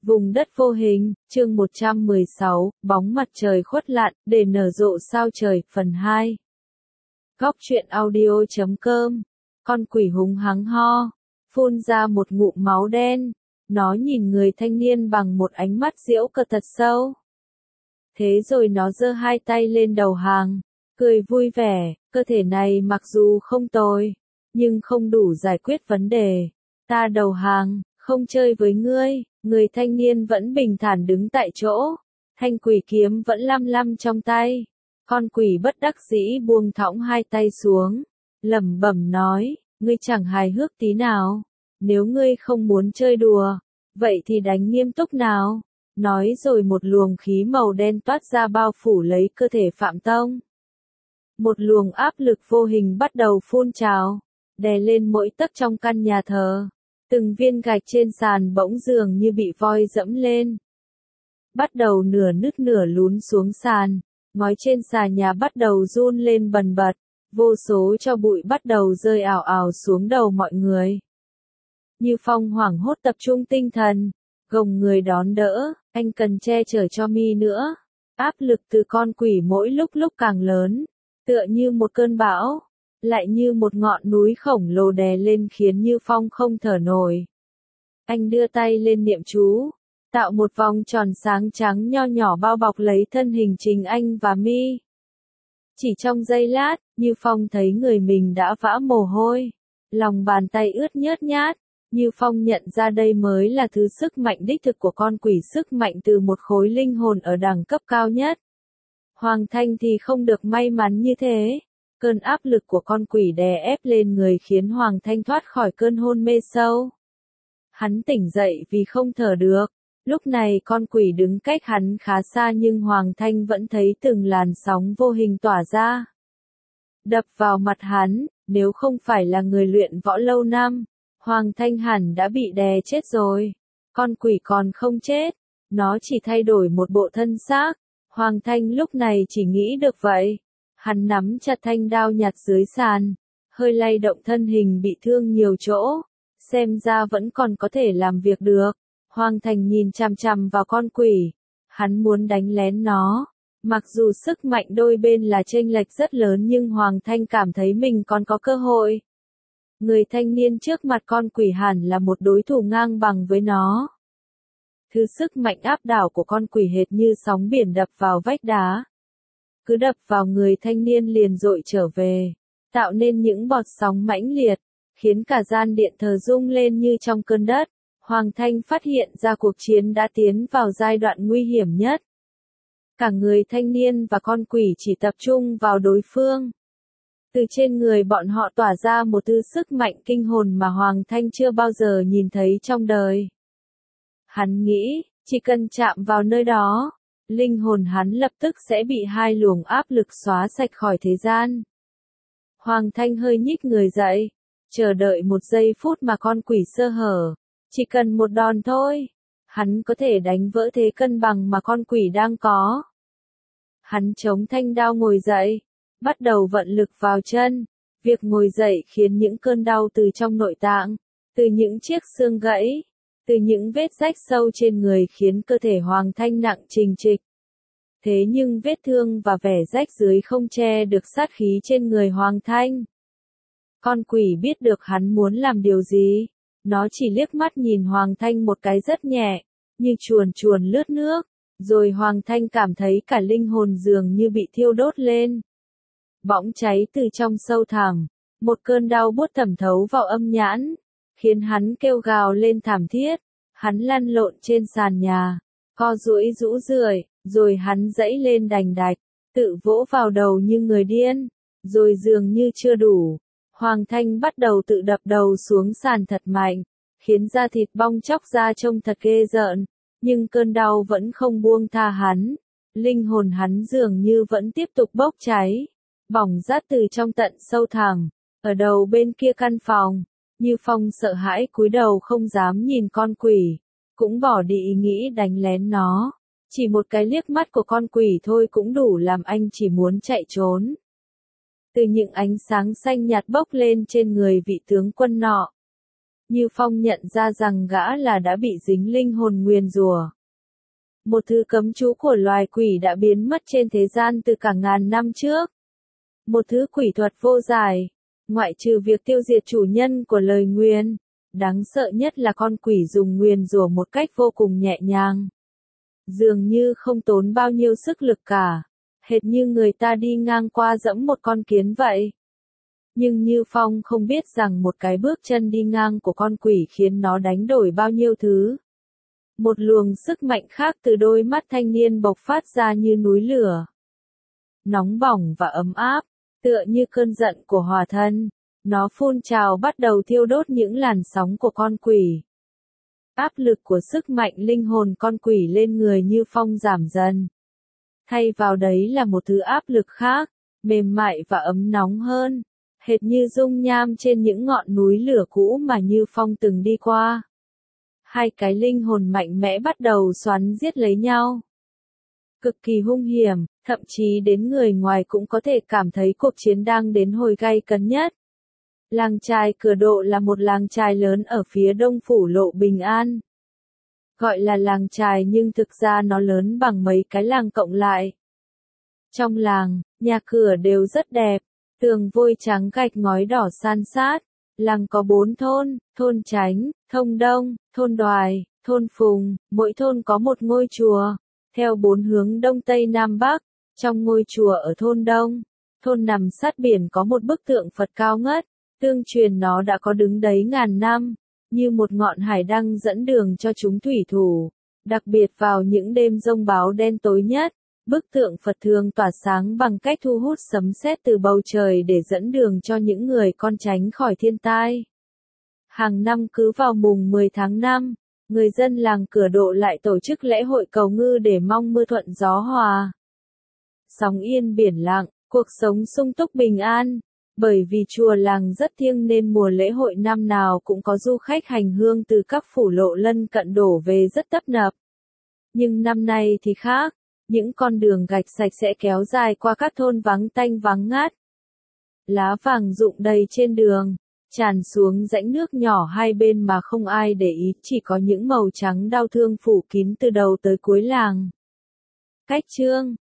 Vùng đất vô hình, chương 116, bóng mặt trời khuất lặn, để nở rộ sao trời, phần 2. Góc truyện audio.com. Con quỷ húng hắng ho, phun ra một ngụm máu đen. Nó nhìn người thanh niên bằng một ánh mắt giễu cợt thật sâu. Thế rồi nó giơ hai tay lên đầu hàng, cười vui vẻ, cơ thể này mặc dù không tồi, nhưng không đủ giải quyết vấn đề. Ta đầu hàng, không chơi với ngươi. Người thanh niên vẫn bình thản đứng tại chỗ, thanh quỷ kiếm vẫn lăm lăm trong tay. Con quỷ bất đắc dĩ buông thõng hai tay xuống, lẩm bẩm nói, ngươi chẳng hài hước tí nào. Nếu ngươi không muốn chơi đùa, vậy thì đánh nghiêm túc nào. Nói rồi một luồng khí màu đen toát ra bao phủ lấy cơ thể Phạm Tông. Một luồng áp lực vô hình bắt đầu phun trào, đè lên mỗi tấc trong căn nhà thờ. Từng viên gạch trên sàn bỗng dường như bị voi dẫm lên. Bắt đầu nửa nứt nửa lún xuống sàn, ngói trên sàn nhà bắt đầu run lên bần bật, vô số tro bụi bắt đầu rơi ảo ảo xuống đầu mọi người. Như Phong hoảng hốt tập trung tinh thần, gồng người đón đỡ, anh cần che chở cho mi nữa. Áp lực từ con quỷ mỗi lúc càng lớn, tựa như một cơn bão. Lại như một ngọn núi khổng lồ đè lên khiến Như Phong không thở nổi. Anh đưa tay lên niệm chú, tạo một vòng tròn sáng trắng nho nhỏ bao bọc lấy thân hình Trình Anh và Mi. Chỉ trong giây lát, Như Phong thấy người mình đã vã mồ hôi, lòng bàn tay ướt nhớt nhát. Như Phong nhận ra đây mới là thứ sức mạnh đích thực của con quỷ, sức mạnh từ một khối linh hồn ở đẳng cấp cao nhất. Hoàng Thanh thì không được may mắn như thế. Cơn áp lực của con quỷ đè ép lên người khiến Hoàng Thanh thoát khỏi cơn hôn mê sâu. Hắn tỉnh dậy vì không thở được. Lúc này con quỷ đứng cách hắn khá xa nhưng Hoàng Thanh vẫn thấy từng làn sóng vô hình tỏa ra. Đập vào mặt hắn, nếu không phải là người luyện võ lâu năm, Hoàng Thanh hẳn đã bị đè chết rồi. Con quỷ còn không chết, nó chỉ thay đổi một bộ thân xác. Hoàng Thanh lúc này chỉ nghĩ được vậy. Hắn nắm chặt thanh đao nhặt dưới sàn, hơi lay động thân hình bị thương nhiều chỗ, xem ra vẫn còn có thể làm việc được. Hoàng Thành nhìn chằm chằm vào con quỷ, hắn muốn đánh lén nó. Mặc dù sức mạnh đôi bên là chênh lệch rất lớn nhưng Hoàng Thanh cảm thấy mình còn có cơ hội. Người thanh niên trước mặt con quỷ hẳn là một đối thủ ngang bằng với nó. Thứ sức mạnh áp đảo của con quỷ hệt như sóng biển đập vào vách đá. Cứ đập vào người thanh niên liền dội trở về, tạo nên những bọt sóng mãnh liệt, khiến cả gian điện thờ rung lên như trong cơn đất. Hoàng Thanh phát hiện ra cuộc chiến đã tiến vào giai đoạn nguy hiểm nhất. Cả người thanh niên và con quỷ chỉ tập trung vào đối phương. Từ trên người bọn họ tỏa ra một thứ sức mạnh kinh hồn mà Hoàng Thanh chưa bao giờ nhìn thấy trong đời. Hắn nghĩ, chỉ cần chạm vào nơi đó, linh hồn hắn lập tức sẽ bị hai luồng áp lực xóa sạch khỏi thế gian. Hoàng Thanh hơi nhích người dậy, chờ đợi một giây phút mà con quỷ sơ hở. Chỉ cần một đòn thôi, hắn có thể đánh vỡ thế cân bằng mà con quỷ đang có. Hắn chống thanh đao ngồi dậy, bắt đầu vận lực vào chân. Việc ngồi dậy khiến những cơn đau từ trong nội tạng, từ những chiếc xương gãy, từ những vết rách sâu trên người khiến cơ thể Hoàng Thanh nặng trịch trịch. Thế nhưng vết thương và vẻ rách dưới không che được sát khí trên người Hoàng Thanh. Con quỷ biết được hắn muốn làm điều gì. Nó chỉ liếc mắt nhìn Hoàng Thanh một cái rất nhẹ, như chuồn chuồn lướt nước. Rồi Hoàng Thanh cảm thấy cả linh hồn dường như bị thiêu đốt lên. Bỗng cháy từ trong sâu thẳm. Một cơn đau buốt thẩm thấu vào âm nhãn, khiến hắn kêu gào lên thảm thiết. Hắn lăn lộn trên sàn nhà, co duỗi rũ rượi, rồi hắn giãy lên đành đạch, tự vỗ vào đầu như người điên. Rồi dường như chưa đủ, Hoàng Thanh bắt đầu tự đập đầu xuống sàn thật mạnh, khiến da thịt bong tróc ra trông thật ghê rợn. Nhưng cơn đau vẫn không buông tha hắn. Linh hồn hắn dường như vẫn tiếp tục bốc cháy, bỏng rát từ trong tận sâu thẳm. Ở đầu bên kia căn phòng, Như Phong sợ hãi cúi đầu không dám nhìn con quỷ, cũng bỏ đi ý nghĩ đánh lén nó. Chỉ một cái liếc mắt của con quỷ thôi cũng đủ làm anh chỉ muốn chạy trốn. Từ những ánh sáng xanh nhạt bốc lên trên người vị tướng quân nọ, Như Phong nhận ra rằng gã là đã bị dính linh hồn nguyền rủa. Một thứ cấm chú của loài quỷ đã biến mất trên thế gian từ cả ngàn năm trước. Một thứ quỷ thuật vô giải, ngoại trừ việc tiêu diệt chủ nhân của lời nguyền. Đáng sợ nhất là con quỷ dùng nguyền rủa một cách vô cùng nhẹ nhàng. Dường như không tốn bao nhiêu sức lực cả, hệt như người ta đi ngang qua dẫm một con kiến vậy. Nhưng Như Phong không biết rằng một cái bước chân đi ngang của con quỷ khiến nó đánh đổi bao nhiêu thứ. Một luồng sức mạnh khác từ đôi mắt thanh niên bộc phát ra như núi lửa. Nóng bỏng và ấm áp, tựa như cơn giận của hỏa thân. Nó phun trào bắt đầu thiêu đốt những làn sóng của con quỷ. Áp lực của sức mạnh linh hồn con quỷ lên người Như Phong giảm dần. Thay vào đấy là một thứ áp lực khác, mềm mại và ấm nóng hơn, hệt như dung nham trên những ngọn núi lửa cũ mà Như Phong từng đi qua. Hai cái linh hồn mạnh mẽ bắt đầu xoắn giết lấy nhau. Cực kỳ hung hiểm, thậm chí đến người ngoài cũng có thể cảm thấy cuộc chiến đang đến hồi gay cấn nhất. Làng chài Cửa Độ là một làng chài lớn ở phía đông phủ Lộ Bình An. Gọi là làng chài nhưng thực ra nó lớn bằng mấy cái làng cộng lại. Trong làng, nhà cửa đều rất đẹp, tường vôi trắng gạch ngói đỏ san sát. Làng có 4 thôn, thôn Chánh, Thông Đông, thôn Đoài, thôn Phùng, mỗi thôn có một ngôi chùa, theo 4 hướng Đông Tây Nam Bắc. Trong ngôi chùa ở thôn Đông, thôn nằm sát biển có một bức tượng Phật cao ngất. Tương truyền nó đã có đứng đấy ngàn năm, như một ngọn hải đăng dẫn đường cho chúng thủy thủ. Đặc biệt vào những đêm giông bão đen tối nhất, bức tượng Phật thường tỏa sáng bằng cách thu hút sấm sét từ bầu trời để dẫn đường cho những người con tránh khỏi thiên tai. Hàng năm cứ vào mùng 10 tháng 5, người dân làng Cửa Độ lại tổ chức lễ hội cầu ngư để mong mưa thuận gió hòa. Sóng yên biển lặng, cuộc sống sung túc bình an. Bởi vì chùa làng rất thiêng nên mùa lễ hội năm nào cũng có du khách hành hương từ các phủ lộ lân cận đổ về rất tấp nập. Nhưng năm nay thì khác, những con đường gạch sạch sẽ kéo dài qua các thôn vắng tanh vắng ngát. Lá vàng rụng đầy trên đường, tràn xuống rãnh nước nhỏ hai bên mà không ai để ý, chỉ có những màu trắng đau thương phủ kín từ đầu tới cuối làng. Cách chương